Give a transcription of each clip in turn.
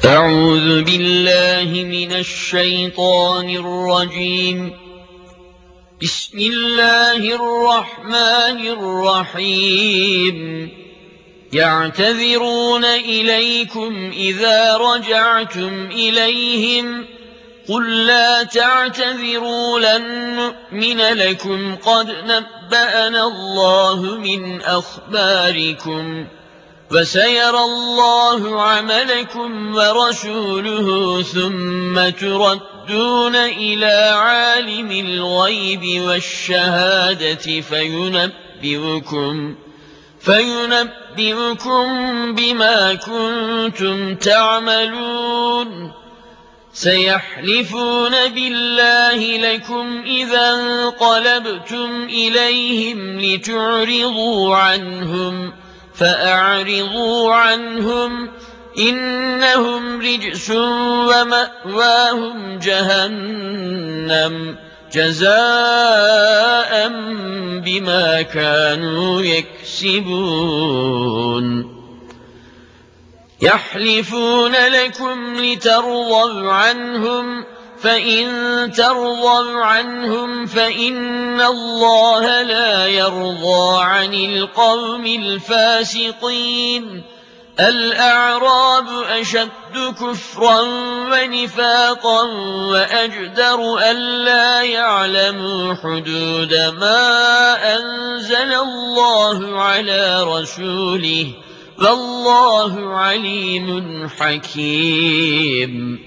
أعوذ بالله من الشيطان الرجيم. بسم الله الرحمن الرحيم. يعتذرون إليكم إذا رجعتم إليهم قل لا تعتذروا لن نؤمن لكم قد نبأنا الله من أخباركم وسيرى الله عملكم ورسوله ثم تردون إلى عالم الغيب والشهادة فينبئكم بما كنتم تعملون. سيحلفون بالله لكم إذا انقلبتم إليهم لتعرضوا عنهم فأعرضوا عنهم إنهم رجس ومأواهم جهنم جزاء بما كانوا يكسبون. يحلفون لكم لترضوا عنهم فإن ترضوا عنهم فإن الله لا يرضى عن القوم الفاسقين. الأعراب أشد كفرا ونفاقا وأجدر ألا يعلموا حدود ما أنزل الله على رسوله والله عليم حكيم.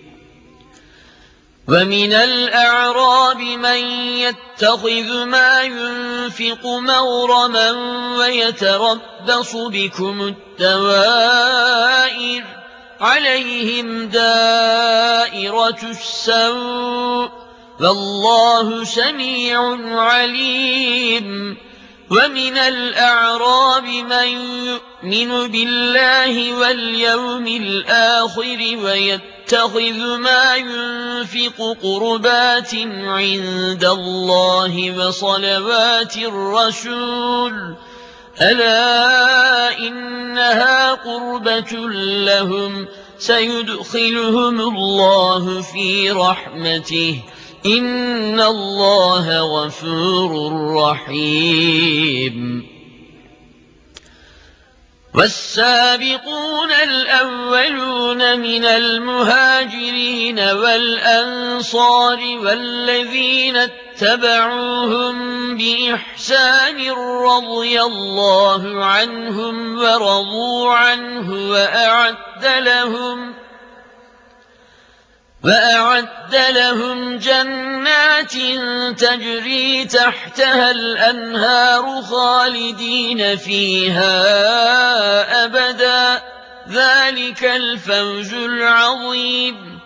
ومن الأعراب من يتخذ ما ينفق مغرما ويتربص بكم الدوائر عليهم دائرة السوء والله سميع عليم. ومن الأعراب من يؤمن بالله واليوم الآخر ويتخذ ما ينفق قربات عند الله وصلوات الرسول ألا إنها قربة لهم سيدخلهم الله في رحمته إن الله غفور رحيم. والسابقون الأولون من المهاجرين والأنصار والذين اتبعوهم بإحسان رضي الله عنهم ورضوا عنه وأعد لهم جنات تجري تحتها الأنهار خالدين فيها أبدا ذلك الفوز العظيم.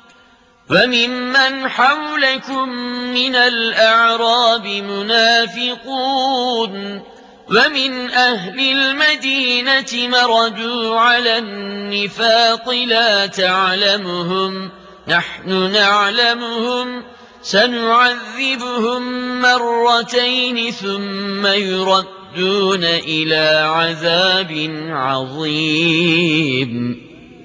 وممن حولكم من الأعراب منافقون ومن أهل المدينة مردوا على النفاق لا تعلمهم نحن نعلمهم سنعذبهم مرتين ثم يردون إلى عذاب عظيم.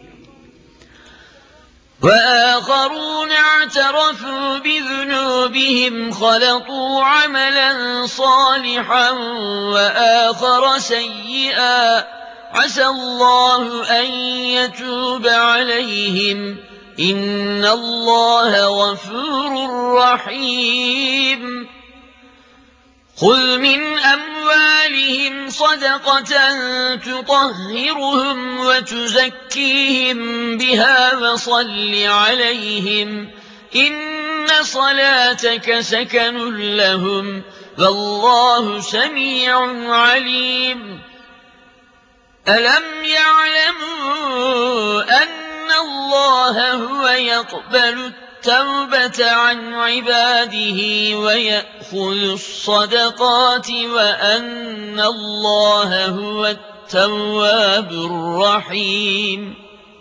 وآخرون اعترفوا بذنوبهم خلطوا عملا صالحا وآخر سيئا عسى الله أن يتوب عليهم إن الله غفور رحيم. خذ من أموالهم صدقة تطهرهم وتزكيهم بها وصل عليهم إن صلاتك سكن لهم والله سميع عليم. ألم يعلموا أن الله هو يقبل التوبة عن عباده ويأخذ الصدقات وأن الله هو التواب الرحيم.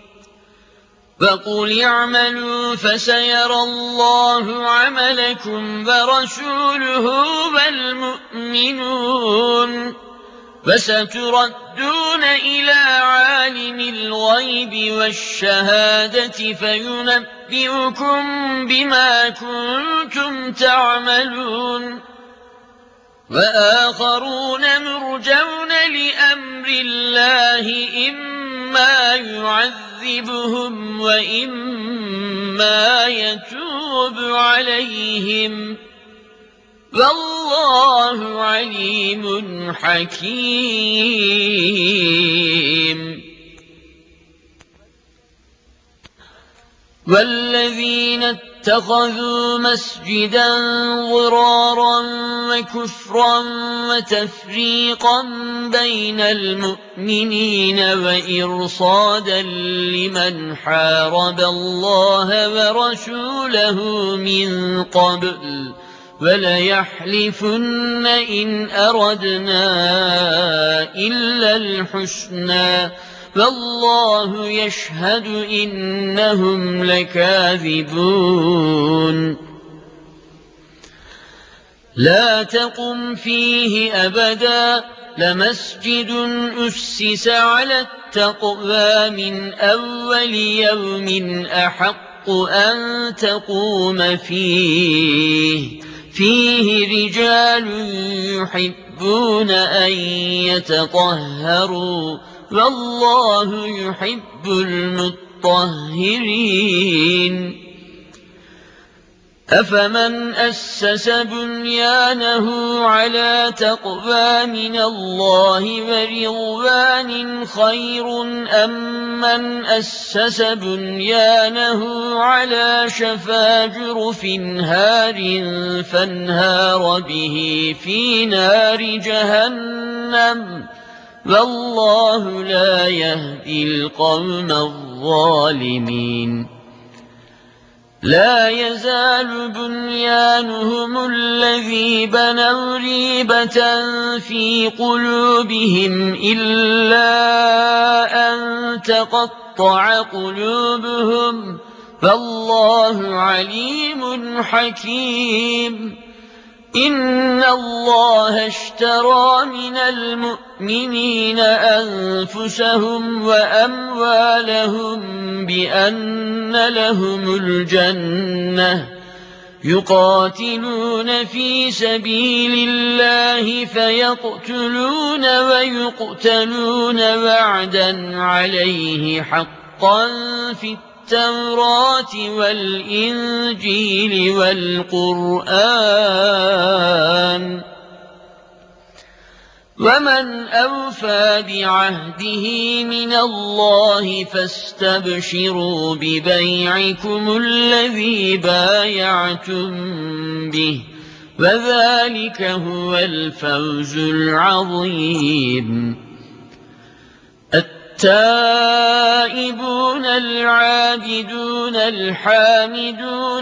وقل اعملوا فسيرى الله عملكم ورسوله والمؤمنون فستردون إلى عالم الغيب والشهادة فينبئكم بما كنتم تعملون وآخرون مرجون لأمر الله إما يعذبهم وإما يتوب عليهم والله عليم حكيم والذين اتخذوا مسجدا ضرارا وكفرا وتفريقا بين المؤمنين وإرصادا لمن حارب الله ورسوله من قبل وليحلفن إن أردنا إلا الحسنى والله يشهد إنهم لكاذبون لا تقم فيه أبدا لمسجد أسس على التقوى من أول يوم أحق أن تقوم فيه رجال يحبون أن يتطهروا والله يحب المطهرين أفمن أسس بنيانه على تقوى من الله ورضوان خير أم من أسس بنيانه على شفا جرف هار فانهار به في نار جهنم والله لا يهدي القوم الظالمين لا يزال بنيانهم الذي بنوا ريبة في قلوبهم إلا أن تقطع قلوبهم فالله عليم حكيم إن الله اشترى من المؤمنين أنفسهم وأموالهم بأن لهم الجنة يقاتلون في سبيل الله فيقتلون ويقتلون وعدا عليه حقا في التوراة والإنجيل والقرآن ومن أوفى بعهده من الله فاستبشروا ببيعكم الذي بايعتم به وذلك هو الفوز العظيم التائبون العابدون الحامدون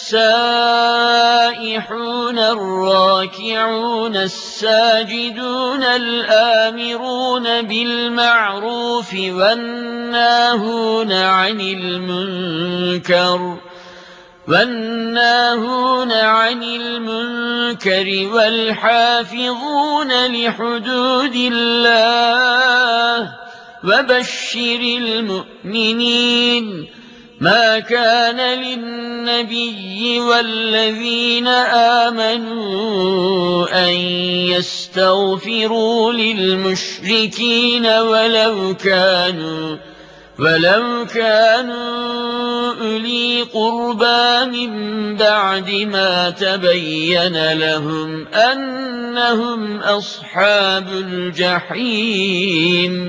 السائحون الراكعون الساجدون الآمرون بالمعروف والناهون عن المنكر والحافظون لحدود الله وبشر المؤمنين ما كان للنبي والذين آمنوا أن يستغفروا للمشركين ولو كانوا أولي قربى من بعد ما تبين لهم أنهم أصحاب الجحيم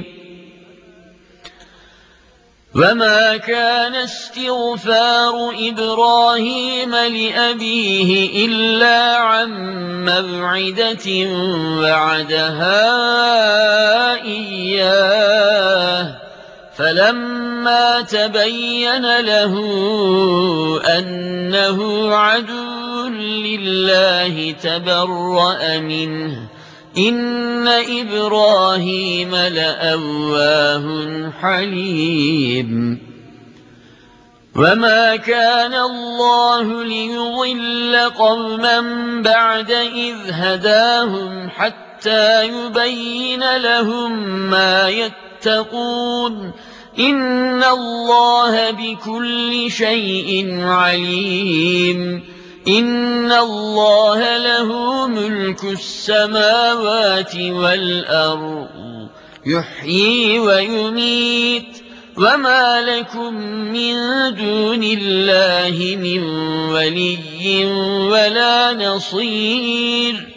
وما كان استغفار إبراهيم لأبيه إلا عن موعدة وعدها إياه فلما تبين له أنه عدو لله تبرأ منه إن إبراهيم لأواه حليم وما كان الله ليضل قوما بعد إذ هداهم حتى حتى يبين لهم ما يتقون إن الله بكل شيء عليم إن الله له ملك السماوات والأرض يحيي ويميت وما لكم من دون الله من ولي ولا نصير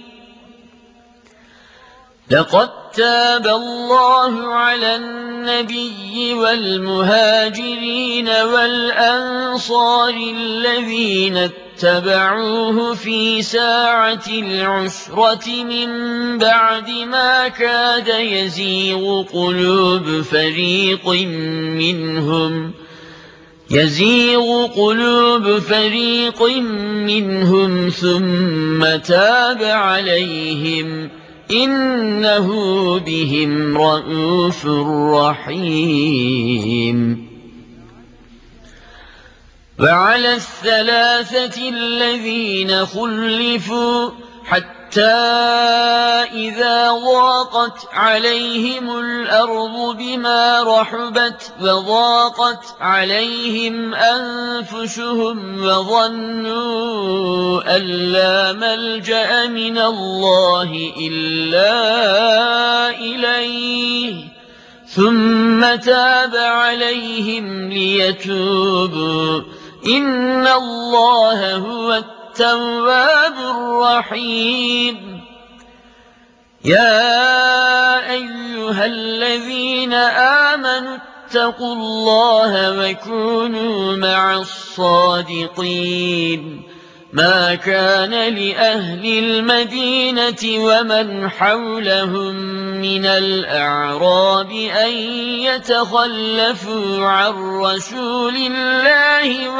لقد تاب الله على النبي والمهاجرين والأنصار الذين اتبعوه في ساعة العسرة من بعد ما كاد يزيغ قلوب فريق منهم ثم تاب عليهم إنه بهم رءوف رحيم وعلى الثلاثة الذين خلفوا حتى إذا ضاقت عليهم الأرض بما رحبت وضاقت عليهم أنفسهم وظنوا أن لا ملجأ من الله إلا إليه ثم تاب عليهم ليتوبوا إن الله هو التواب الرحيم يا أيها الذين آمنوا اتقوا الله وكونوا مع الصادقين ما كان لأهل المدينة ومن حولهم من الأعراب أن يتخلفوا عن رسول الله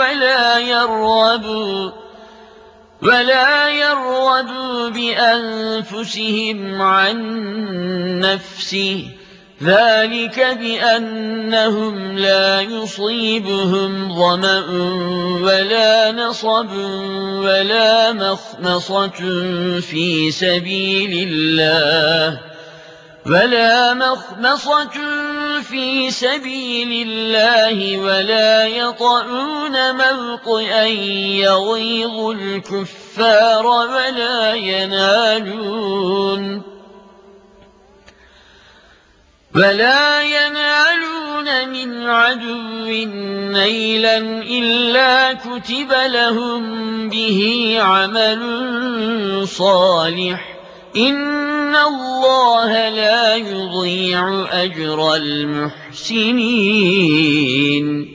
ولا يرغبوا بأنفسهم عن نفسه ذلك بأنهم لا يصيبهم ظمأ ولا نصب ولا مخمصة في سبيل الله ولا يطؤون موطئا يغيظ الكفار ولا ينالون من عدو نيلا إلا كتب لهم به عمل صالح إن الله لا يضيع أجر المحسنين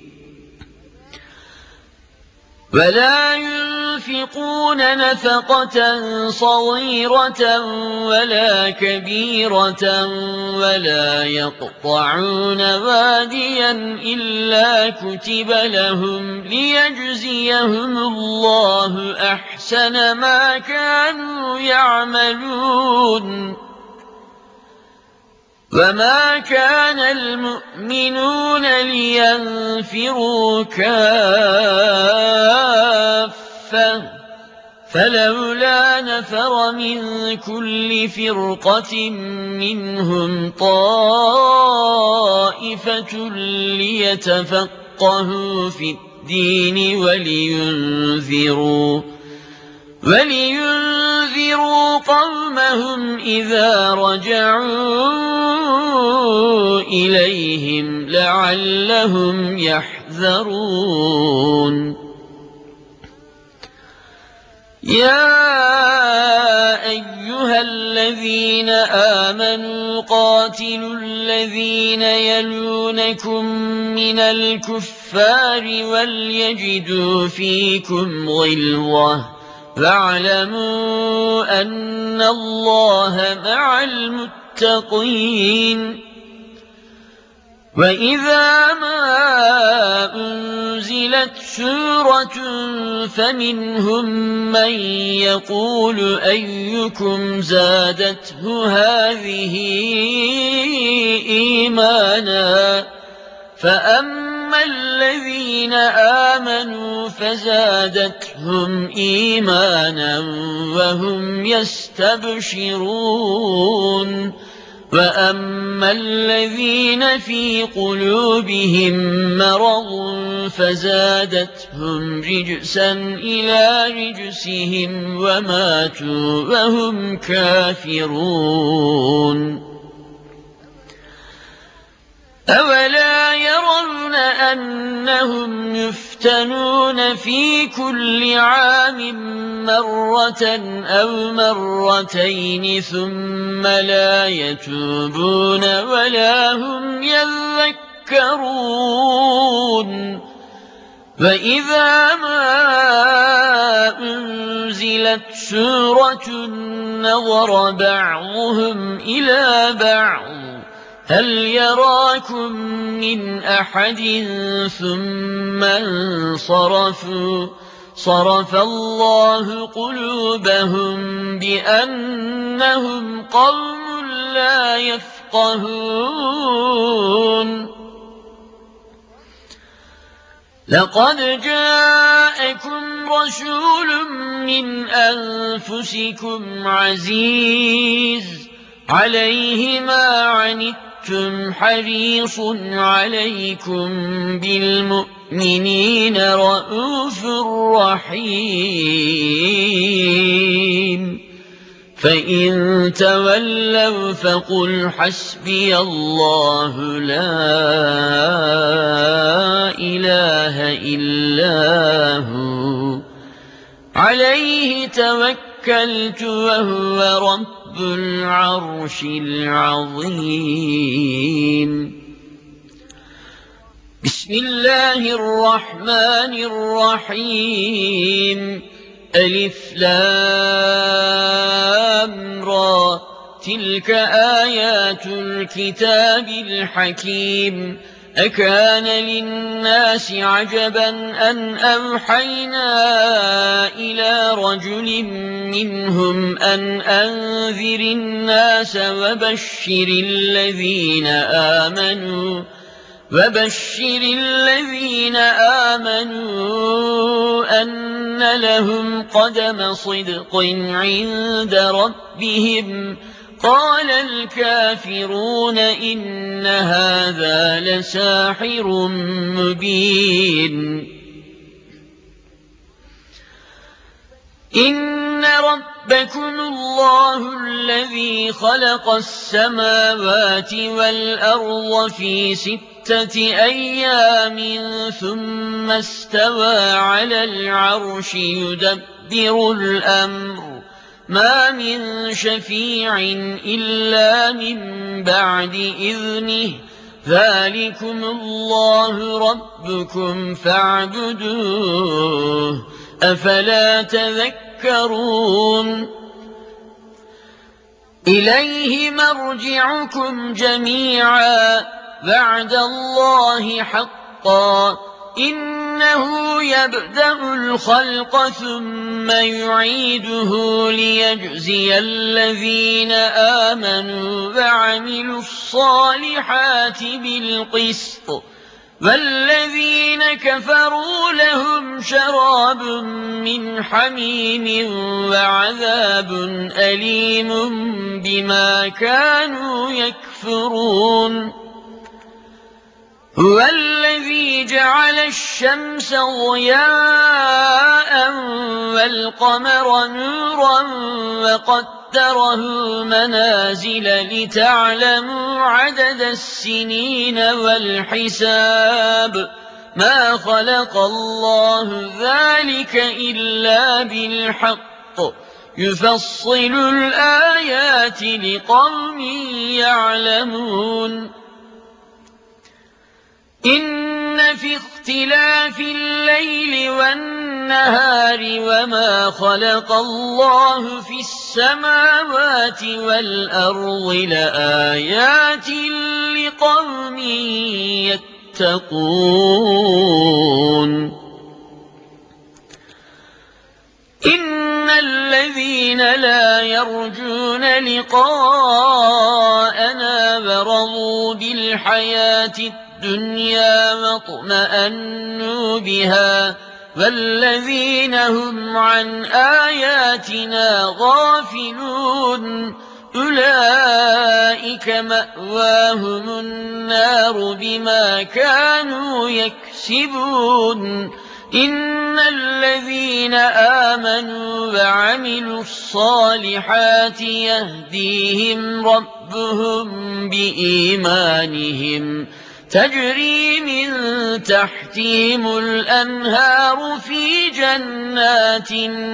ولا ينفقون نفقة صغيرة ولا كبيرة ولا يقطعون واديا إلا كتب لهم ليجزيهم الله أحسن ما كانوا يعملون وما كان المؤمنون لينفروا كافة فلولا نفر من كل فرقة منهم طائفة ليتفقهوا في الدين ولينذروا قومهم إذا رجعوا إليهم لعلهم يحذرون يا أيها الذين آمنوا قاتلوا الذين يلونكم من الكفار وليجدوا فيكم غلظة واعلموا أن الله مع المتقين وإذا ما أنزلت سورة فمنهم من يقول أيكم زادته هذه إيمانا فأما فَأَمَّا الَّذِينَ آمَنُوا فَزَادَتْهُمْ إِيمَانًا وَهُمْ يَسْتَبْشِرُونَ وَأَمَّا الَّذِينَ فِي قُلُوبِهِم مَّرَضٌ فَزَادَتْهُمْ رِجْسًا إِلَىٰ رِجْسِهِمْ وَمَاتُوا وَهُمْ كَافِرُونَ أَوَلَا يَرَوْنَ أَنَّهُمْ يُفْتَنُونَ فِي كُلِّ عَامٍ مَّرَّةً أَوْ مَرَّتَيْنِ ثُمَّ لَا يَتُوبُونَ وَلَا هُمْ يَذَّكَّرُونَ وَإِذَا مَا أُنزِلَتْ سُورَةٌ نَّظَرَ بَعْضُهُمْ إِلَىٰ بَعْضٍ هَلْ يَرَاكُم مِّنْ أَحَدٍ ثُمَّ انصَرَفُوا صَرَفَ اللَّهُ قُلُوبَهُم بِأَنَّهُمْ قَوْمٌ لَّا يَفْقَهُونَ لَقَدْ جَاءَكُمْ رَسُولٌ مِّنْ أَنفُسِكُمْ عَزِيزٌ عَلَيْهِ مَا عَنِتُّمْ حَرِيصٌ عَلَيْكُم بِالْمُؤْمِنِينَ رَءُوفٌ رَّحِيمٌ فَإِن تَوَلَّوْا فَقُلْ حَسْبِيَ اللَّهُ لَا إِلَٰهَ إِلَّا هُوَ عَلَيْهِ تَوَكَّلْتُ وَهُوَ رَبُّ الْعَرْشِ الْعَظِيمِ بسم الله الرحمن الرحيم ألف لام را تلك آيات الكتاب الحكيم أكان للناس عجبا أن أوحينا إلى رجل منهم أن أنذر الناس وبشر الذين آمنوا أن لهم قدم صدق عند ربهم قال الكافرون إن هذا لساحر مبين إن ربكم الله الذي خلق السماوات والأرض في 6 أيام ثم استوى على العرش يدبر الأمر ما من شفيع إلا من بعد إذنه ذلكم الله ربكم فاعبدوه أفلا تذكرون إليه مرجعكم جميعا وعد الله حقا إنه يبدأ الخلق ثم يعيده ليجزي الذين آمنوا وعملوا الصالحات بالقسط والذين كفروا لهم شراب من حميم وعذاب أليم بما كانوا يكفرون هو الذي جعل الشمس ضياء والقمر نورا وقدره منازل لتعلموا عدد السنين والحساب ما خلق الله ذلك إلا بالحق يفصل الآيات لقوم يعلمون إن في اختلاف الليل والنهار وما خلق الله في السماوات والأرض لآيات لقوم يتقون إن الذين لا يرجون لقاءنا ورضوا بالحياة الدُّنْيَا وَاطْمَأَنُّوا بِهَا وَالَّذِينَ هُمْ عَنْ آيَاتِنَا غَافِلُونَ أُولَئِكَ مَأْوَاهُمُ النَّارُ بِمَا كَانُوا يَكْسِبُونَ إِنَّ الَّذِينَ آمَنُوا وَعَمِلُوا الصَّالِحَاتِ يَهْدِيهِمْ رَبُّهُم بِإِيمَانِهِمْ تَجْرِي مِن تَحْتِهِمُ الْأَنْهَارُ فِي جَنَّاتِ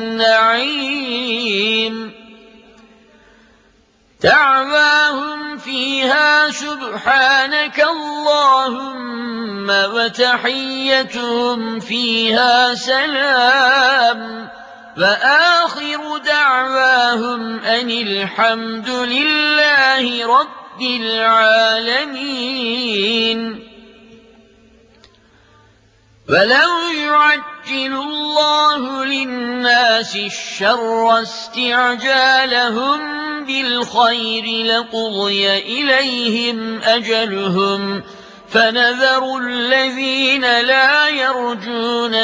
النَّعِيمِ دعواهم فيها سبحانك اللهم وتحيتهم فيها سلام وآخر دعواهم أن الحمد لله رب العالمين. ولو يعجل الله للناس الشر استعجالهم بالخير لقضي إليهم أجلهم فنذر الذين لا يرجون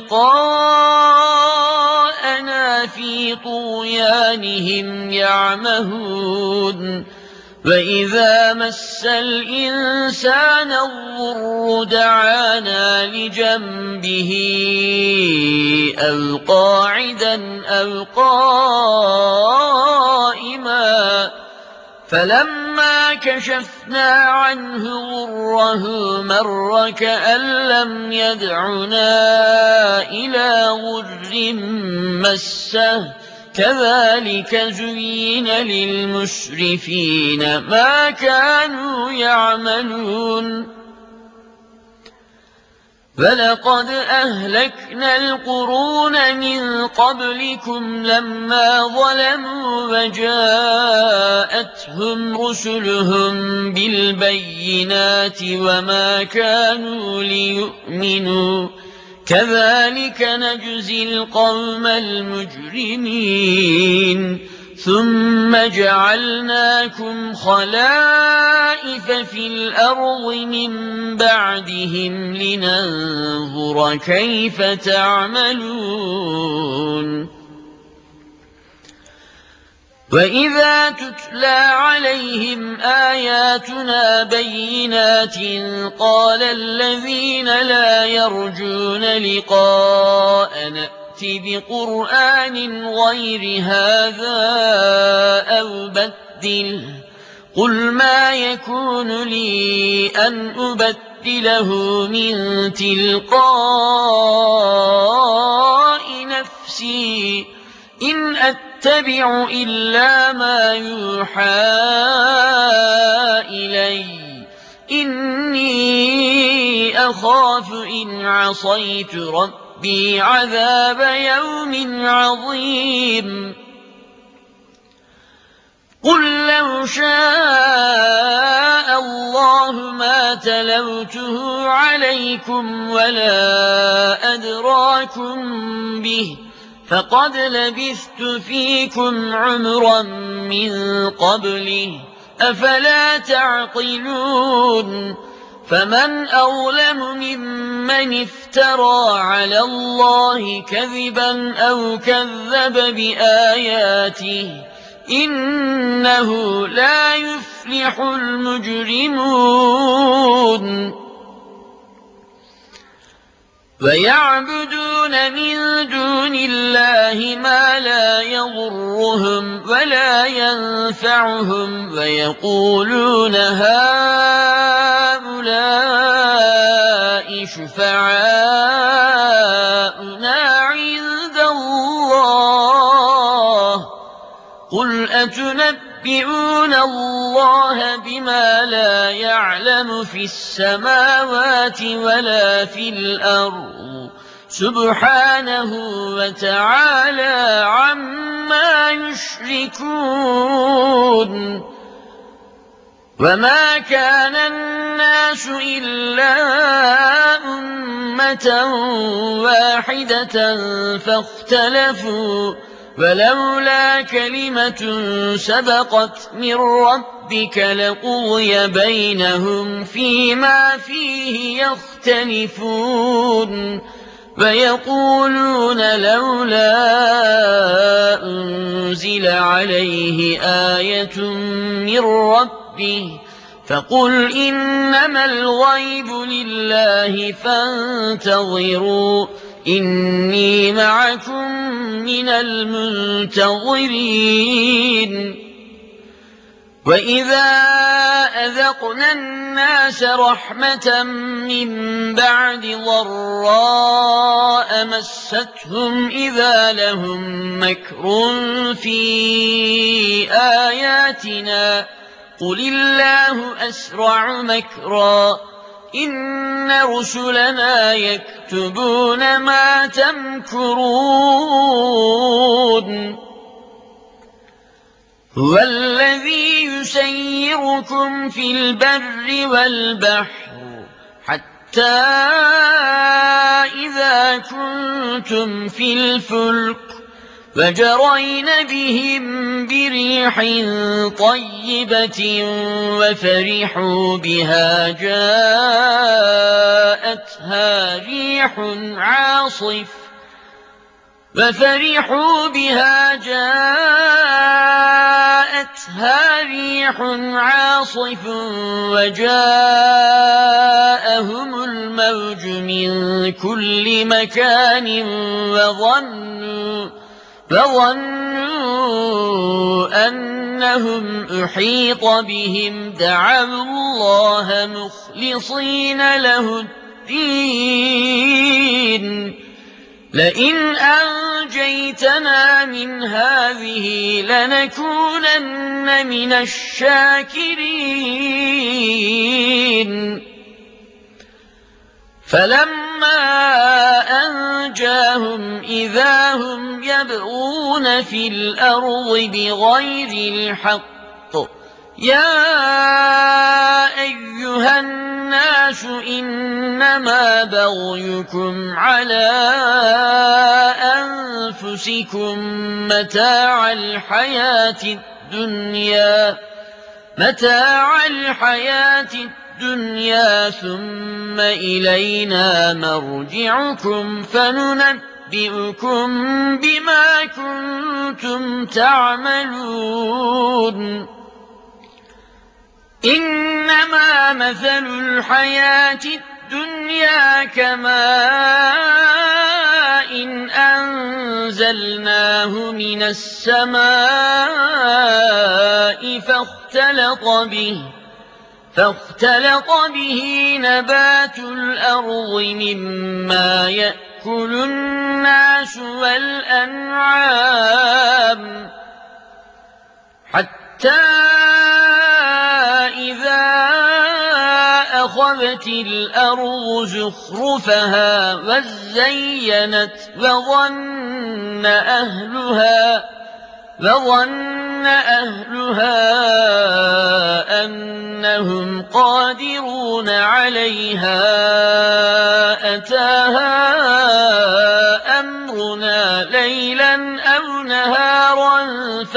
لقاءنا في طغيانهم يعمهون وَإِذَا مَسَّ الْإِنسَانَ الضُّرُّ دَعَانَا لِجَنبِهِ أَوْ قَاعِدًا أَوْ قَائِمًا فَلَمَّا كَشَفْنَا عَنْهُ ضُرَّهُ مَرَّ كَأَن لَّمْ يَدْعُنَا إِلَىٰ ضُرٍّ مَّسَّهُ كَذَٰلِكَ زُيِّنَ لِلْمُسْرِفِينَ مَا كَانُوا يَعْمَلُونَ وَلَقَدْ أَهْلَكْنَا الْقُرُونَ مِن قَبْلِكُمْ لَمَّا ظَلَمُوا وَجَاءَتْهُمْ رُسُلُهُم بِالْبَيِّنَاتِ وَمَا كَانُوا لِيُؤْمِنُوا كَذَٰلِكَ نَجْزِي الْقَوْمَ الْمُجْرِمِينَ ثُمَّ جَعَلْنَاكُمْ خَلَائِفَ فِي الْأَرْضِ مِن بَعْدِهِمْ لِنَنظُرَ كَيْفَ تَعْمَلُونَ وَإِذَا تُتْلَىٰ عَلَيْهِمْ آيَاتُنَا بَيِّنَاتٍ قَالَ الَّذِينَ لَا يَرْجُونَ لِقَاءَنَا ائْتِ بِقُرْآنٍ غَيْرِ هَٰذَا أَوْ بَدِّلْهُ قُلْ مَا يَكُونُ لِي أَنْ أُبَدِّلَهُ مِن تِلْقَاءِ نَفْسِي إِنْ أَتَّبِعُ إِلَّا مَا يُوحَىٰ إِلَيَّ إِنِّي أَخَافُ إِنْ عَصَيْتُ رَبِّي عَذَابَ يَوْمٍ عَظِيمٍ قُل لَّوْ شَاءَ اللَّهُ مَا تَلَوْتُهُ عَلَيْكُمْ وَلَا أَدْرَاكُم بِهِ فَقَدْ لَبِثْتُ فِيكُمْ عُمُرًا مِّن قَبْلِهِ ۚ أَفَلَا تَعْقِلُونَ فَمَنْ أَظْلَمُ مِمَّنِ افْتَرَىٰ عَلَى اللَّهِ كَذِبًا أَوْ كَذَّبَ بِآيَاتِهِ ۚ إِنَّهُ لَا يُفْلِحُ الْمُجْرِمُونَ وَيَعْبُدُونَ مِن دُونِ اللَّهِ مَا لَا يَضُرُّهُمْ وَلَا يَنفَعُهُمْ وَيَقُولُونَ هَٰؤُلَاءِ شُفَعَاؤُنَا عِندَ اللَّهِ ۚ قُلْ أَتُنَبِّئُونَ اللَّهَ بِمَا لَا يَعْلَمُ فِي السَّمَاوَاتِ وَلَا فِي الْأَرْضِ سُبْحَانَهُ وَتَعَالَىٰ عَمَّا يُشْرِكُونَ وَمَا كَانَ النَّاسُ إِلَّا أُمَّةً وَاحِدَةً فَاخْتَلَفُوا ولولا كلمة سبقت من ربك لقضي بينهم فيما فيه يختلفون ويقولون لولا أنزل عليه آية من ربه فقل إنما الغيب لله فانتظروا إني معكم من المنتظرين وإذا أذقنا الناس رحمة من بعد ضراء مستهم إذا لهم مكر في آياتنا قل الله أسرع مكرا إن رسلنا يكتبون ما تمكرون هو الذي يسيركم في البر والبحر حتى إذا كنتم في الفلك وجرين بهم بريح طيبة وفرحوا بها جاءتها ريح عاصف وجاءهم الموج من كل مكان وظنوا أنهم أحيط بهم دعوا الله مخلصين له الدين لئن أنجيتنا من هذه لنكونن من الشاكرين فلما أنجاهم إذا هم يبغون في الأرض بغير الحق يا أيها الناس إنما بغيكم على أنفسكم متاع الحياة الدنيا ثم إلينا مرجعكم فننبئكم بما كنتم تعملون إنما مثل الحياة الدنيا كماء أنزلناه من السماء فاختلط به نبات الأرض مما يأكل الناس والأنعام حتى إذا أخذت الأرض زخرفها وزينت وظن أهلها أنهم قادرون عليها أتاها أمرنا ليلا أو نهارا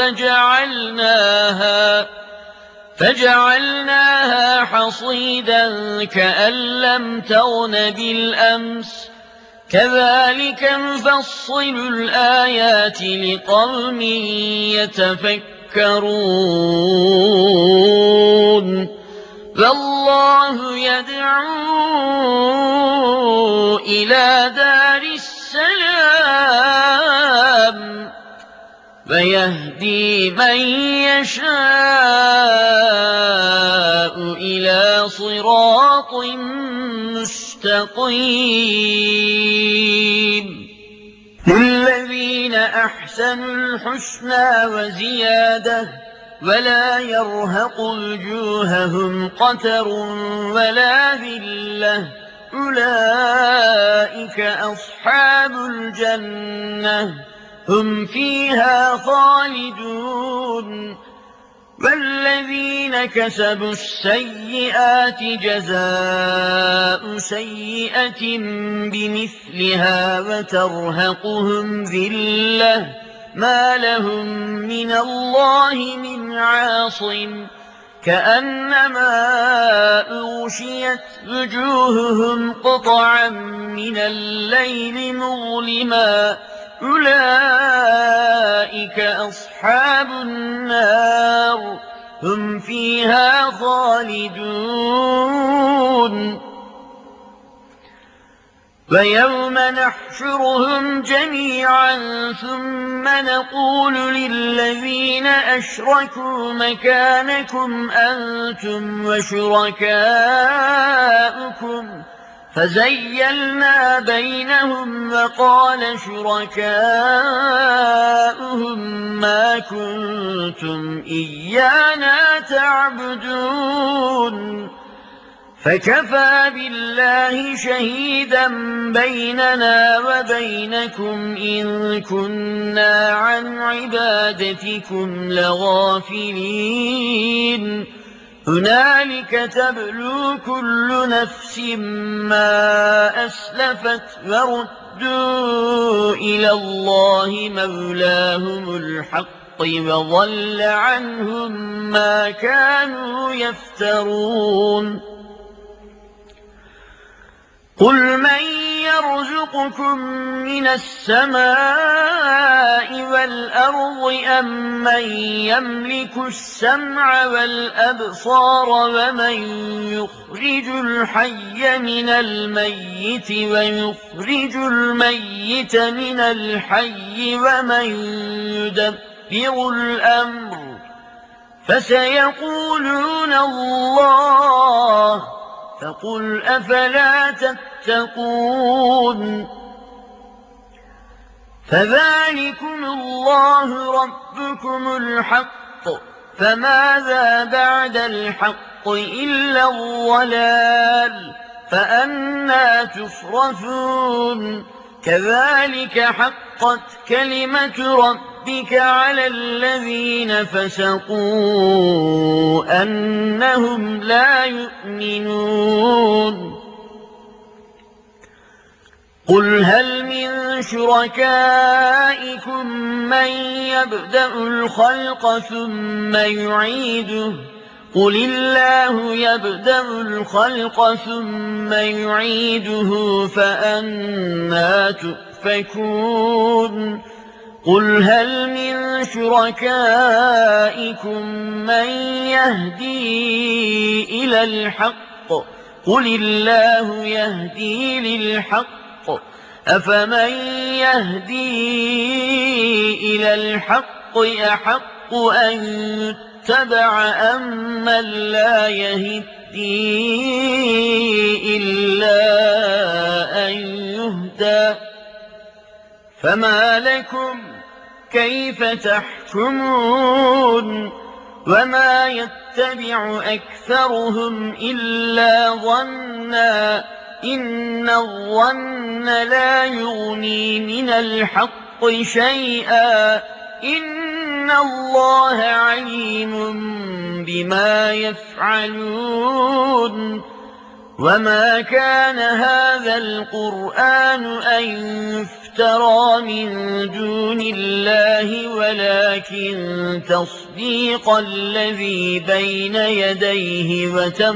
فجعلناها حصيدا كأن لم تغن بالأمس كذلك نفصل الآيات لقوم يتفكرون والله يدعو إلى دار السلام ويهدي من يشاء إلى صراط مستقيم للذين أحسنوا الحسنى وزيادة ولا يرهق وجوههم قتر ولا ذلة أولئك أصحاب الجنة هم فيها خالدون والذين كسبوا السيئات جزاء سيئة بمثلها وترهقهم ذلة ما لهم من الله من عاصم كأنما أغشيت وجوههم قطعا من الليل مظلما أولئك أصحاب النار هم فيها خالدون ويوم نحشرهم جميعا ثم نقول للذين أشركوا مكانكم أنتم وشركاؤكم فزيلنا بينهم وقال شركاؤهم ما كنتم إيانا تعبدون فكفى بالله شهيدا بيننا وبينكم إن كنا عن عبادتكم لغافلين هنالك تبلو كل نفس ما أسلفت وردوا إلى الله مولاهم الحق وضل عنهم ما كانوا يفترون قل من يرزقكم من السماء والأرض أم من يملك السمع والأبصار ومن يخرج الحي من الميت ويخرج الميت من الحي ومن يدبر الأمر فسيقولون الله فقل أفلا تتقون فذلكم الله ربكم الحق فماذا بعد الحق إلا الضلال فأنى تصرفون كذلك حقت كلمة ربك على الذين فسقوا أنهم لا يؤمنون قل هل من شركائكم من يبدأ الخلق ثم يعيده قل الله يبدأ الخلق ثم يعيده فأنى تؤفكون قل هل من شركائكم من يهدي إلى الحق قل الله يهدي للحق أفمن يهدي إلى الحق أحق أن يتبع أم من لا يهدي إلا أن يهدى فما لكم كيف تحكمون وما يتبع أكثرهم إلا ظنا إن الظن لا يغني من الحق شيئا إن الله عليم بما يفعلون وما كان هذا القرآن أن يفترى من دون الله ولكن تصديق الذي بين يديه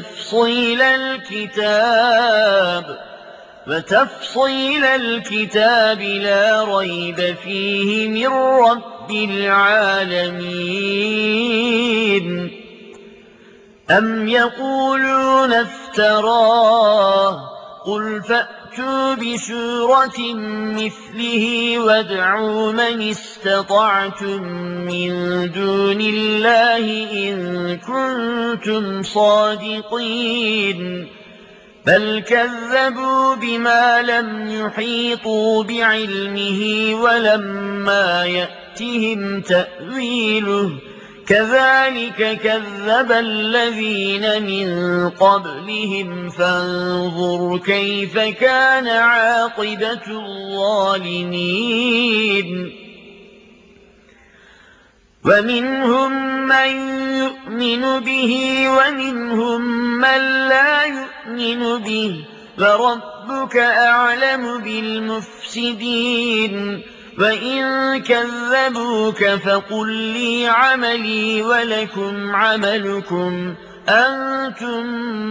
وتفصيل الكتاب لا ريب فيه من رب العالمين أم يقولون افتراه قل فأتوا بسورة مثله وادعوا من استطعتم من دون الله إن كنتم صادقين بل كذبوا بما لم يحيطوا بعلمه ولما يأتهم تأويله كذلك كذب الذين من قبلهم فانظر كيف كان عاقبة الظالمين ومنهم من يؤمن به ومنهم من لا يؤمن به وربك أعلم بالمفسدين وإن كذبوك فقل لي عملي ولكم عملكم أنتم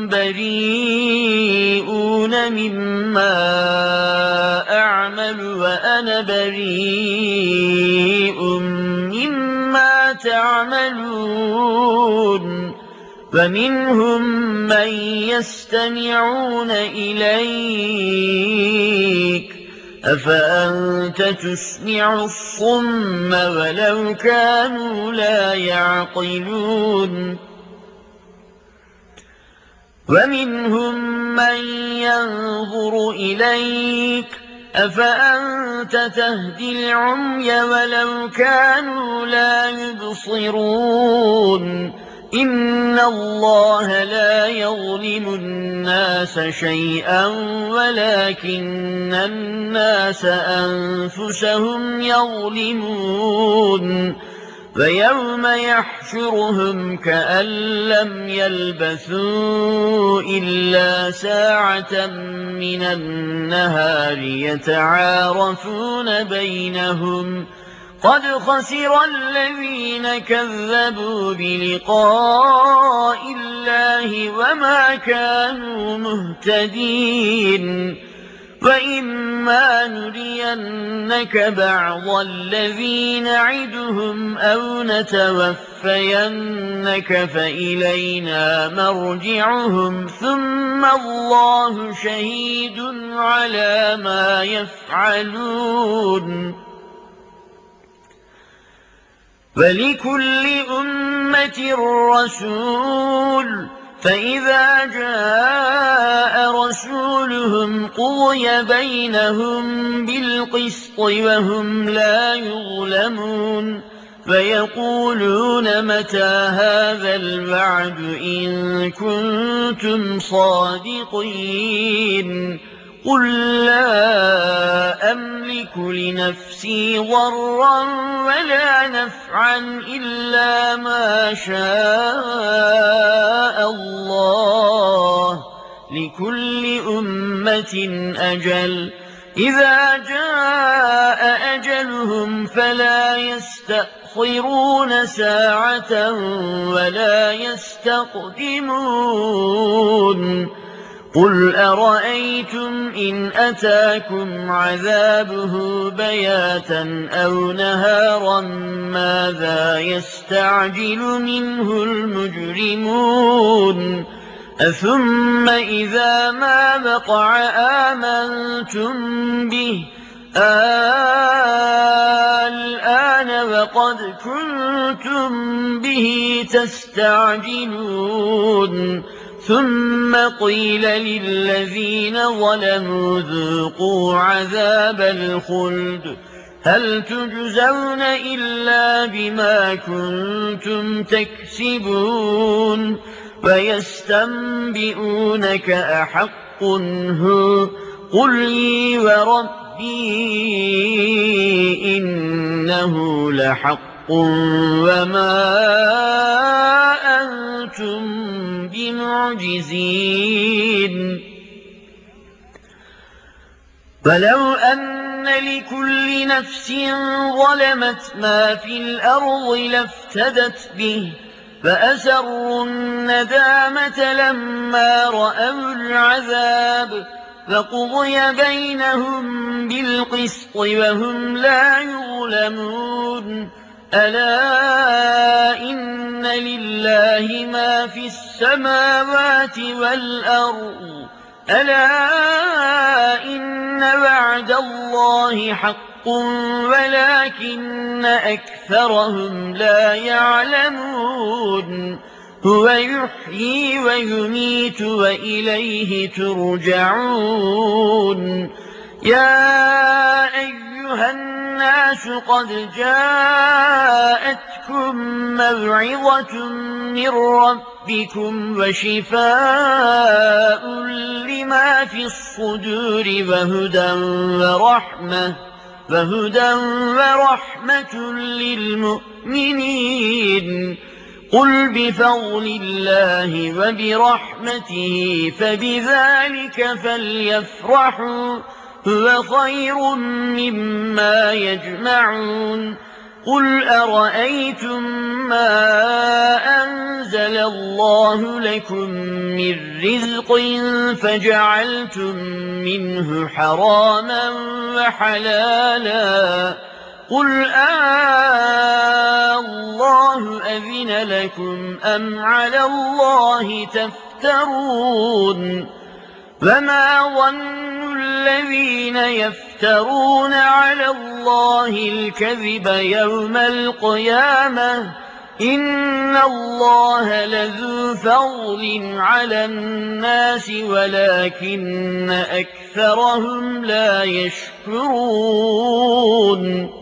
بريئون مما أعمل وأنا بريء مما تعملون ومنهم من يستمعون إليك أفأنت تسمع الصم ولو كانوا لا يعقلون ومنهم من ينظر إليك أفأنت تهدي العمي ولو كانوا لا يبصرون إن الله لا يظلم الناس شيئا ولكن الناس أنفسهم يظلمون ويوم يحشرهم كأن لم يلبثوا إلا ساعة من النهار يتعارفون بينهم قد خسر الذين كذبوا بلقاء الله وما كانوا مهتدين وإما نرينك بعض الذي نعدهم أو نتوفينك فإلينا مرجعهم ثم الله شهيد على ما يفعلون ولكل أمة رسول فإذا جاء رسولهم قضي بينهم بالقسط وهم لا يظلمون فيقولون متى هذا الوعد إن كنتم صادقين قل لا أملك لنفسي ضرا ولا نفعا إلا ما شاء الله لكل أمة أجل إذا جاء أجلهم فلا يستأخرون ساعة ولا يستقدمون قل أرأيتم إن أتاكم عذابه بياتا أو نهارا ماذا يستعجل منه المجرمون أثم إذا ما وقع آمنتم به الآن وقد كنتم به تستعجلون ثم قيل للذين ظلموا ذوقوا عذاب الخلد هل تجزون إلا بما كنتم تكسبون ويستنبئونك أحق هو قل لي وربي إنه لحق وما أنتم بمعجزين ولو أن لكل نفس ظلمت ما في الأرض لافتدت به فأسروا الندامة لما رأوا العذاب فقضي بينهم بالقسط وهم لا يظلمون ألا إن لله ما في السماوات والأرض ألا إن وعد الله حق ولكن أكثرهم لا يعلمون هو يحيي ويميت وإليه ترجعون يا أيها الناس قد جاءتكم موعظة من ربكم وشفاء لما في الصدور وهدى ورحمة للمؤمنين قل بفضل الله وبرحمته فبذلك فليفرحوا هُوَ خَيْرٌ مِّمَّا يَجْمَعُونَ قُلْ أَرَأَيْتُم مَّا أَنزَلَ اللَّهُ لَكُم مِّن رِّزْقٍ فَجَعَلْتُم مِّنْهُ حَرَامًا وَحَلَالًا قُلْ اللَّهُ أَذِنَ لَكُمْ أَمْ عَلَى اللَّهِ تَفْتَرُونَ وَمَا ظَنُّ الَّذِينَ يَفْتَرُونَ عَلَى اللَّهِ الْكَذِبَ يَوْمَ الْقِيَامَةِ ۗ إِنَّ اللَّهَ لَذُو فَضْلٍ عَلَى النَّاسِ وَلَٰكِنَّ أَكْثَرَهُمْ لَا يَشْكُرُونَ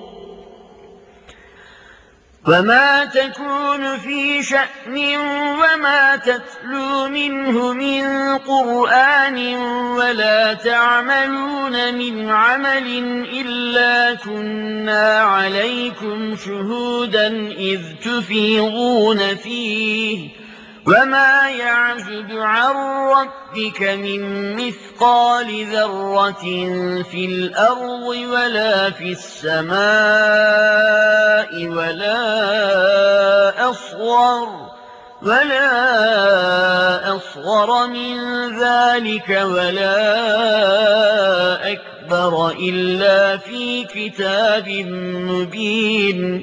وَمَا تَكُونُ فِي شَأْنٍ وَمَا تَتْلُو مِنْهُ مِنْ قُرْآنٍ وَلَا تَعْمَلُونَ مِنْ عَمَلٍ إِلَّا كُنَّا عَلَيْكُمْ شُهُودًا إِذْ تُفِيضُونَ فِيهِ ۚ وَمَا يَعْزُبُ عَن رَّبِّكَ مِن مِّثْقَالِ ذَرَّةٍ فِي الْأَرْضِ وَلَا فِي السَّمَاءِ وَلَا أَصْغَرَ مِن ذَٰلِكَ وَلَا أَكْبَرَ إِلَّا فِي كِتَابٍ مُّبِينٍ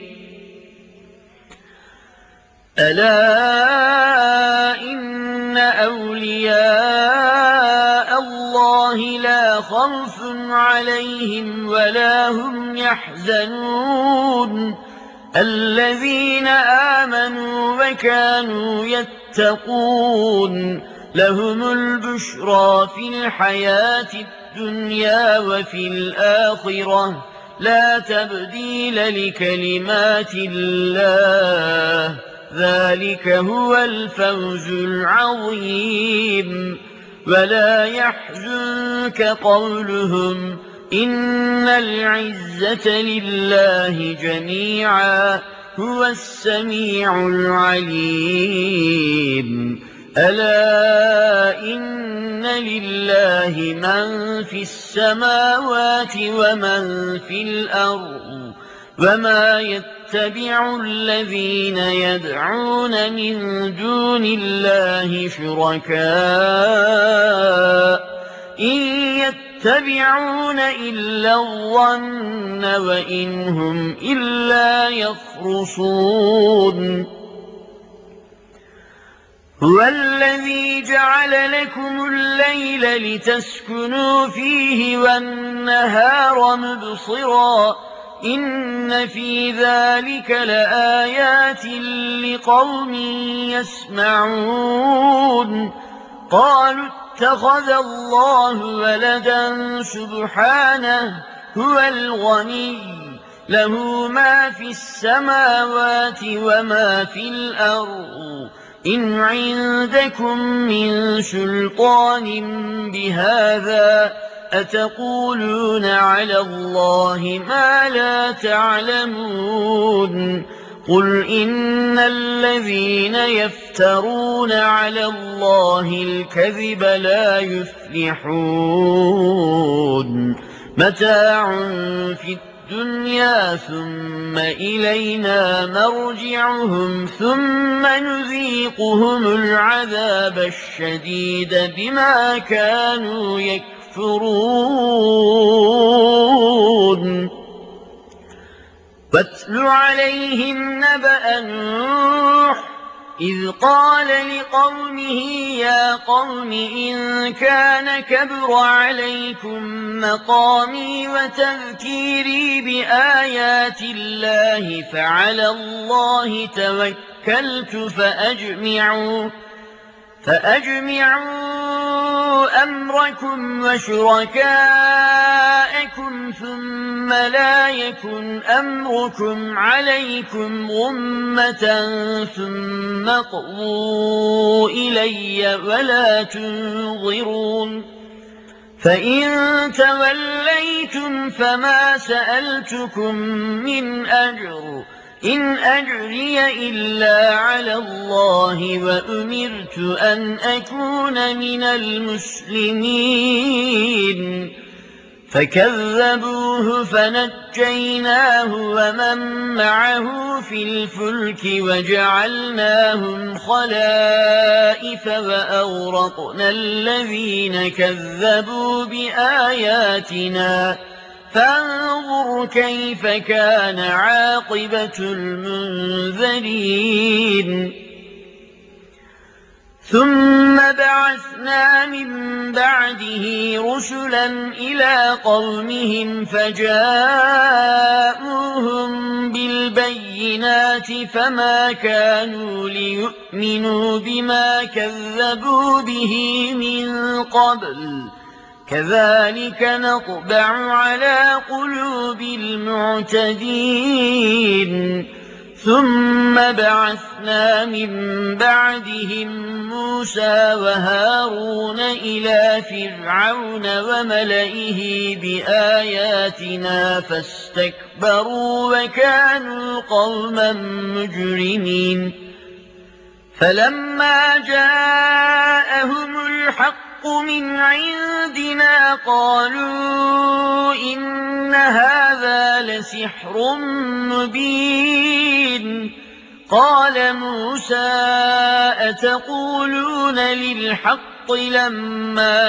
أَلَا إِنَّ أَوْلِيَاءَ اللَّهِ لَا خَوْفٌ عَلَيْهِمْ وَلَا هُمْ يَحْزَنُونَ الَّذِينَ آمَنُوا وَكَانُوا يَتَّقُونَ لَهُمُ الْبُشْرَىٰ فِي الْحَيَاةِ الدُّنْيَا وَفِي الْآخِرَةِ ۖ لَا تَبْدِيلَ لِكَلِمَاتِ اللَّهِ ۚ ذَٰلِكَ هُوَ الْفَوْزُ الْعَظِيمُ وَلَا يَحْزُنكَ قَوْلُهُمْ إِنَّ الْعِزَّةَ لِلَّهِ جَمِيعًا ۚ هُوَ السَّمِيعُ الْعَلِيمُ أَلَا إِنَّ لِلَّهِ مَن فِي السَّمَاوَاتِ وَمَن فِي الْأَرْضِ ۗ وَمَا يَتَّبِعُ الَّذِينَ يَدْعُونَ مِن دُونِ اللَّهِ شُرَكَاءَ ۚ إِن يَتَّبِعُونَ إِلَّا الظَّنَّ وَإِنْ هُمْ إِلَّا يَخْرُصُونَ هُوَ الَّذِي جَعَلَ لَكُمُ اللَّيْلَ لِتَسْكُنُوا فِيهِ وَالنَّهَارَ مُبْصِرًا ۚ إِنَّ فِي ذَٰلِكَ لَآيَاتٍ لِّقَوْمٍ يَسْمَعُونَ قَالُوا اتَّخَذَ اللَّهُ وَلَدًا سُبْحَانَهُ ۖ هُوَ الْغَنِيُّ لَهُ مَا فِي السَّمَاوَاتِ وَمَا في الْأَرْضِ ۚ إِنْ عِندَكُم مِّن سُلْطَانٍ بِهَٰذَا ۚ أَتَقُولُونَ عَلَى اللَّهِ مَا لَا تَعْلَمُونَ قُلْ إِنَّ الَّذِينَ يَفْتَرُونَ عَلَى اللَّهِ الْكَذِبَ لَا يُفْلِحُونَ مَتَاعٌ فِي الدُّنْيَا ثُمَّ إِلَيْنَا مَرْجِعُهُمْ ثُمَّ نُذِيقُهُمُ الْعَذَابَ الشَّدِيدَ بِمَا كَانُوا يَكْفُرُونَ وَاتْلُ عَلَيْهِمْ نَبَأَ نُوحٍ إِذْ قَالَ لِقَوْمِهِ يَا قَوْمِ إِن كَانَ كَبُرَ عَلَيْكُم مَّقَامِي وَتَذْكِيرِي بِآيَاتِ اللَّهِ فَعَلَى اللَّهِ تَوَكَّلْتُ فَأَجْمِعُوا أَمْرَكُمْ وَشُرَكَاءَكُمْ ثُمَّ لَا يَكُنْ أَمْرُكُمْ عَلَيْكُمْ غُمَّةً ثُمَّ اقْضُوا إِلَيَّ وَلَا تُنظِرُونِ فَإِن تَوَلَّيْتُمْ فَمَا سَأَلْتُكُم مِّنْ أَجْرٍ ۖ إِنْ أَجْرِيَ إِلَّا عَلَى اللَّهِ وَأُمِرْتُ أَنْ أَكُونَ مِنَ الْمُسْلِمِينَ فكذبوه فنجيناه ومن معه في الفلك وجعلناهم خلائف وأغرقنا الذين كذبوا بآياتنا فانظر كيف كان عاقبة المنذرين ثم بعثنا من بعده رسلا إلى قومهم فجاءوهم بالبينات فما كانوا ليؤمنوا بما كذبوا به من قبل كذلك نطبع على قلوب المعتدين ثم بعثنا من بعدهم موسى وهارون إلى فرعون وملئه بآياتنا فاستكبروا وكانوا قوما مجرمين فلما جاءهم الحق من عندنا قالوا إن هذا لسحر مبين قال موسى أتقولون للحق لما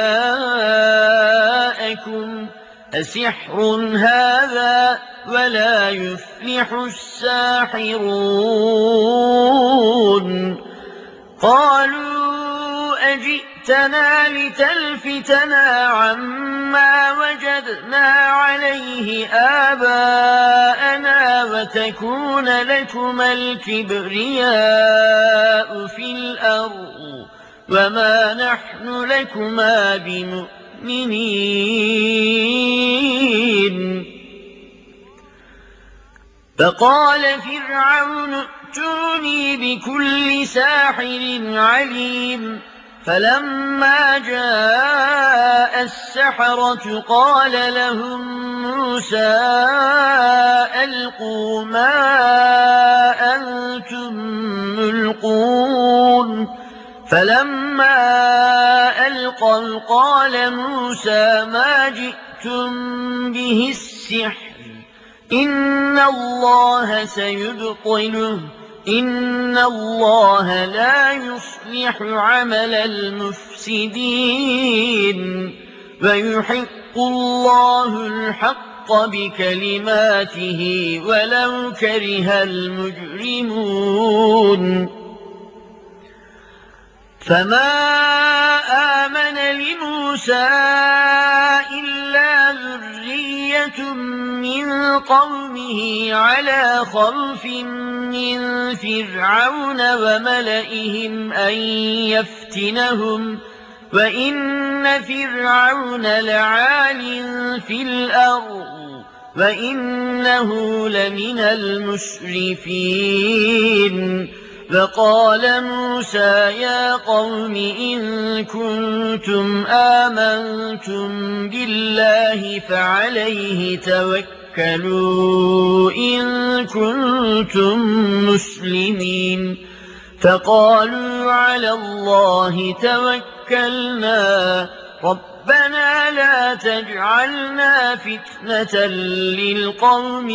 جاءكم أسحر هذا ولا يفلح الساحرون قالوا أجئتنا لتلفتنا عما وجدنا عليه آباءنا وتكون لكما الكبرياء في الأرض وما نحن لكما بمؤمنين فقال فرعون ائتوني بكل ساحر عليم فلما جاء السحرة قال لهم موسى ألقوا ما أنتم ملقون فلما ألقوا قال موسى ما جئتم به السحر إن الله سيبطله إن الله لا يصلح عمل المفسدين ويحق الله الحق بكلماته ولو كره المجرمون فما آمن لموسى إلا ذرية من قومه على خوف من فرعون وملئهم أن يفتنهم وإن فرعون لعال في الأرض وإنه لمن المسرفين فقال موسى يا قوم إن كنتم آمنتم بالله فعليه توكلوا إن كنتم مسلمين فقالوا على الله توكلنا ربنا لا تجعلنا فتنة للقوم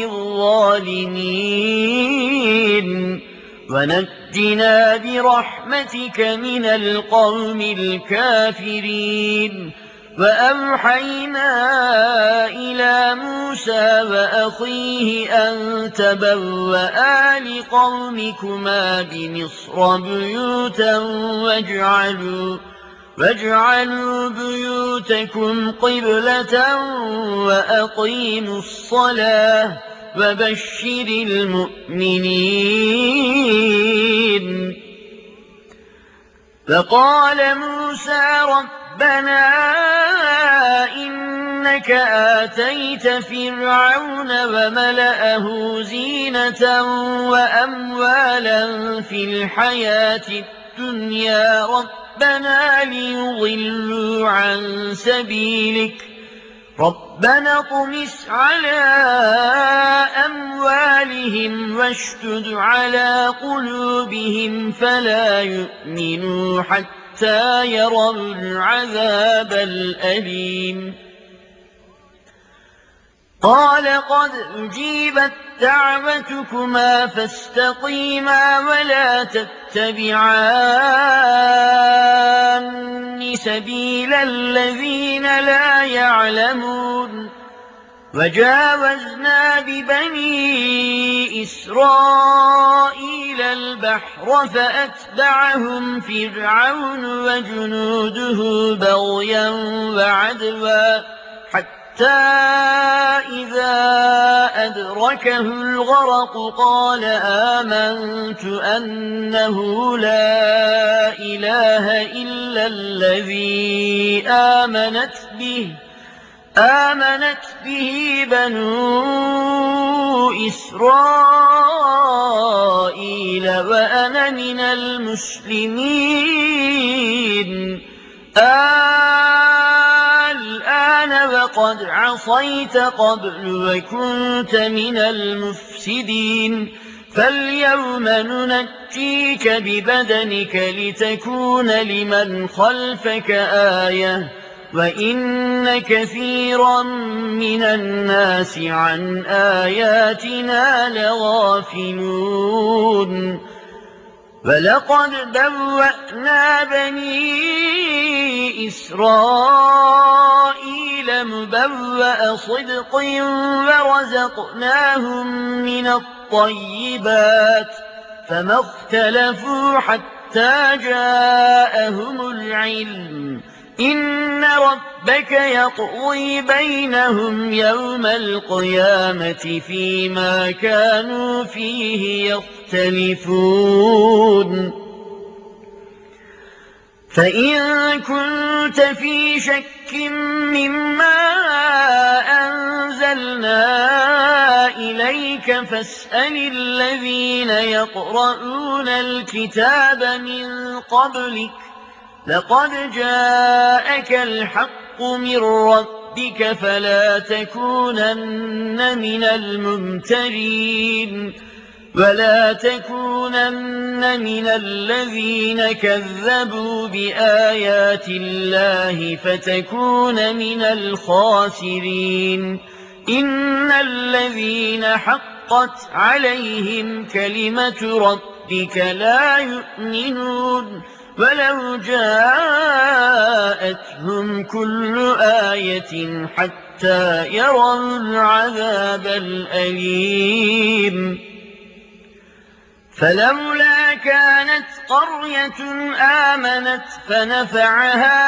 الظالمين ونجنا برحمتك من القوم الكافرين وأوحينا إلى موسى وأخيه أن تبوأ لقومكما بمصر بيوتا واجعلوا بيوتكم قبلة وأقيموا الصلاة وبشر المؤمنين فقال موسى ربنا إنك آتيت فرعون وملأه زينة وأموالا في الحياة الدنيا ربنا ليضلوا عن سبيلك ربنا اطمس على أموالهم واشدد على قلوبهم فلا يؤمنوا حتى يروا العذاب الأليم قال قد أجيبت دعوتكما فاستقيما ولا تتبعان سبيل الذين لا يعلمون وجاوزنا ببني إسرائيل البحر فأتبعهم فرعون وجنوده بغيا وعدوا حتى إذا أدركه الغرق قال آمنت أنه لا إله إلا الذي آمنت به بنو إسرائيل وأنا من المسلمين الآن وقد عصيت قبل وكنت من المفسدين فاليوم ننجيك ببدنك لتكون لمن خلفك آية وإن كثيرا من الناس عن آياتنا لغافلون ولقد بوأنا بني إسرائيل مبوأ صدق ورزقناهم من الطيبات فما اختلفوا حتى جاءهم العلم إن ربك يقضي بينهم يوم القيامة فيما كانوا فيه يختلفون فإن كنت في شك مما أنزلنا إليك فاسأل الذين يقرؤون الكتاب من قبلك لقد جاءك الحق من ربك فلا تكونن من الممترين ولا تكونن من الذين كذبوا بآيات الله فتكون من الخاسرين إن الذين حقت عليهم كلمة ربك لا يؤمنون ولو جاءتهم كل آية حتى يروا العذاب الأليم فلولا كانت قرية آمنت فنفعها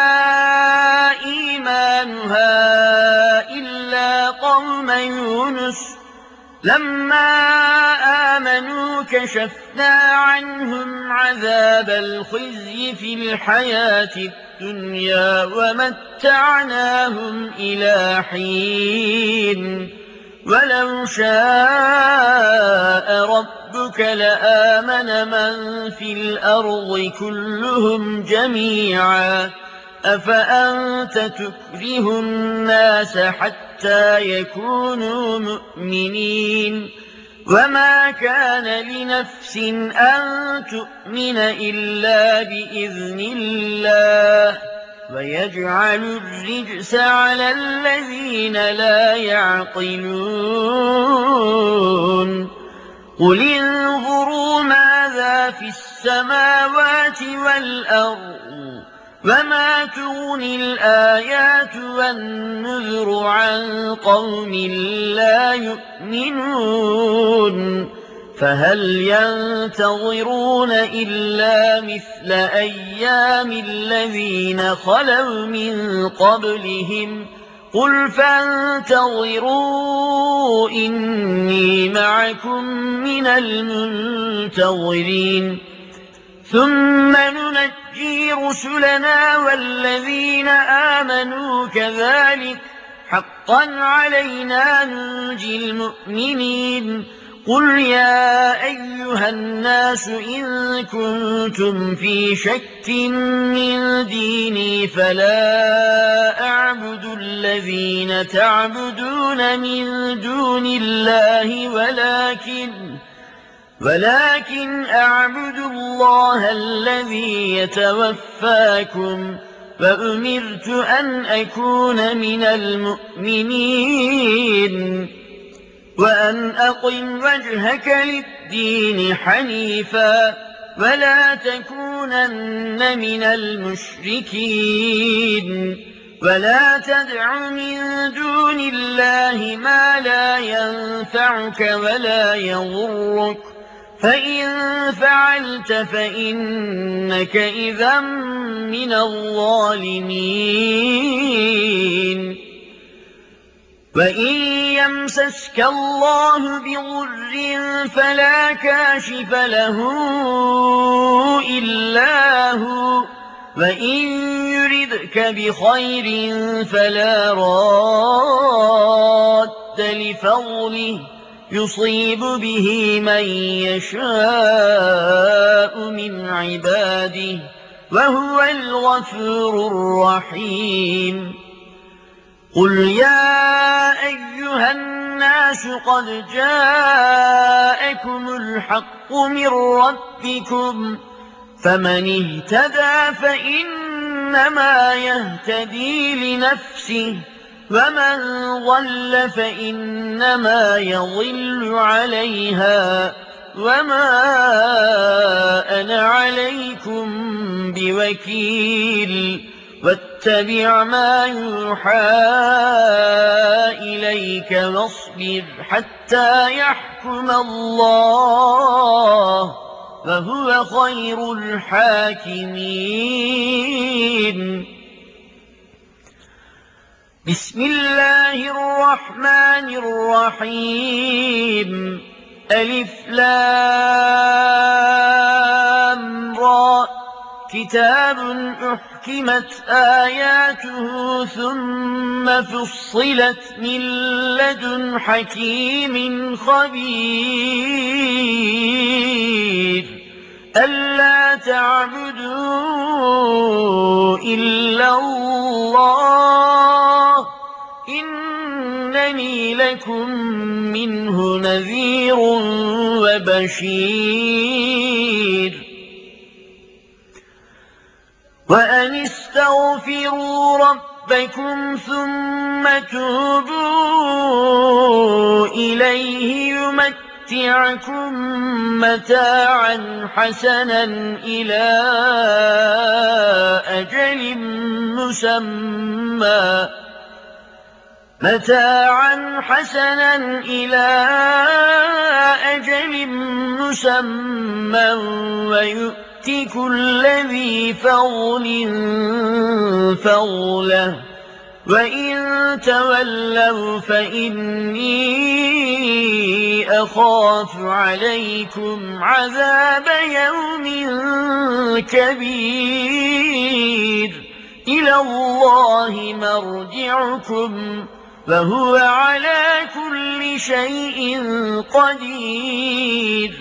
إيمانها إلا قوم يونس لما آمنوا كشفنا عنهم عذاب الخزي في الحياة الدنيا ومتعناهم إلى حين ولو شاء ربك لآمن من في الأرض كلهم جميعا أفأنت تكره الناس حتى يكونوا مؤمنين وما كان لنفس أن تؤمن إلا بإذن الله ويجعل الرجس على الذين لا يعقلون قل انظروا ماذا في السماوات والأرض وما تغني الآيات والنذر عن قوم لا يؤمنون فهل ينتظرون إلا مثل أيام الذين خلوا من قبلهم قل فانتظروا إني معكم من المنتظرين ثم ننجي رسلنا والذين آمنوا كذلك حقا علينا ننجي المؤمنين قل يا أيها الناس إن كنتم في شك من ديني فلا أعبد الذين تعبدون من دون الله ولكن أعبد الله الذي يتوفاكم وأمرت أن أكون من المؤمنين وأن أقم وجهك للدين حنيفا ولا تكونن من المشركين ولا تدع من دون الله ما لا ينفعك ولا يضرك فإن فعلت فإنك إذا من الظالمين وإن يمسسك الله بضر فلا كاشف له إلا هو وإن يردك بخير فلا راد لفضله يصيب به من يشاء من عباده وهو الغفور الرحيم قل يا أيها الناس قد جاءكم الحق من ربكم فمن اهتدى فإنما يهتدي لنفسه ومن ضل فإنما يضل عليها وما أنا عليكم بوكيل واتبع ما يوحى إليك واصبر حتى يحكم الله وهو خير الحاكمين بسم الله الرحمن الرحيم ألف لام را كتاب أحكمت آياته ثم فصلت من لدن حكيم خبير ألا تعبدوا إلا الله إنني لكم منه نذير وبشير وأن استغفروا ربكم ثم توبوا إليه يمتعكم متاعا حسنا إلى أجل مسمى ويؤت كل ذي فضل فضله وإن تولوا فإني أخاف عليكم عذاب يوم كبير إلى الله مرجعكم وهو على كل شيء قدير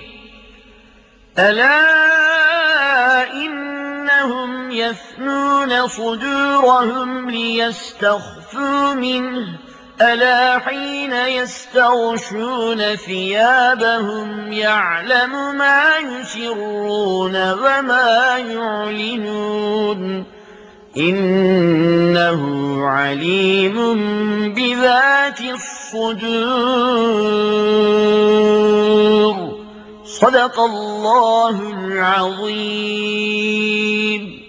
ألا إنهم يثنون صدورهم ليستخفوا منه ألا حين يستغشون ثيابهم يعلم ما يسرون وما يعلنون إنه عليم بذات الصدور صدق الله العظيم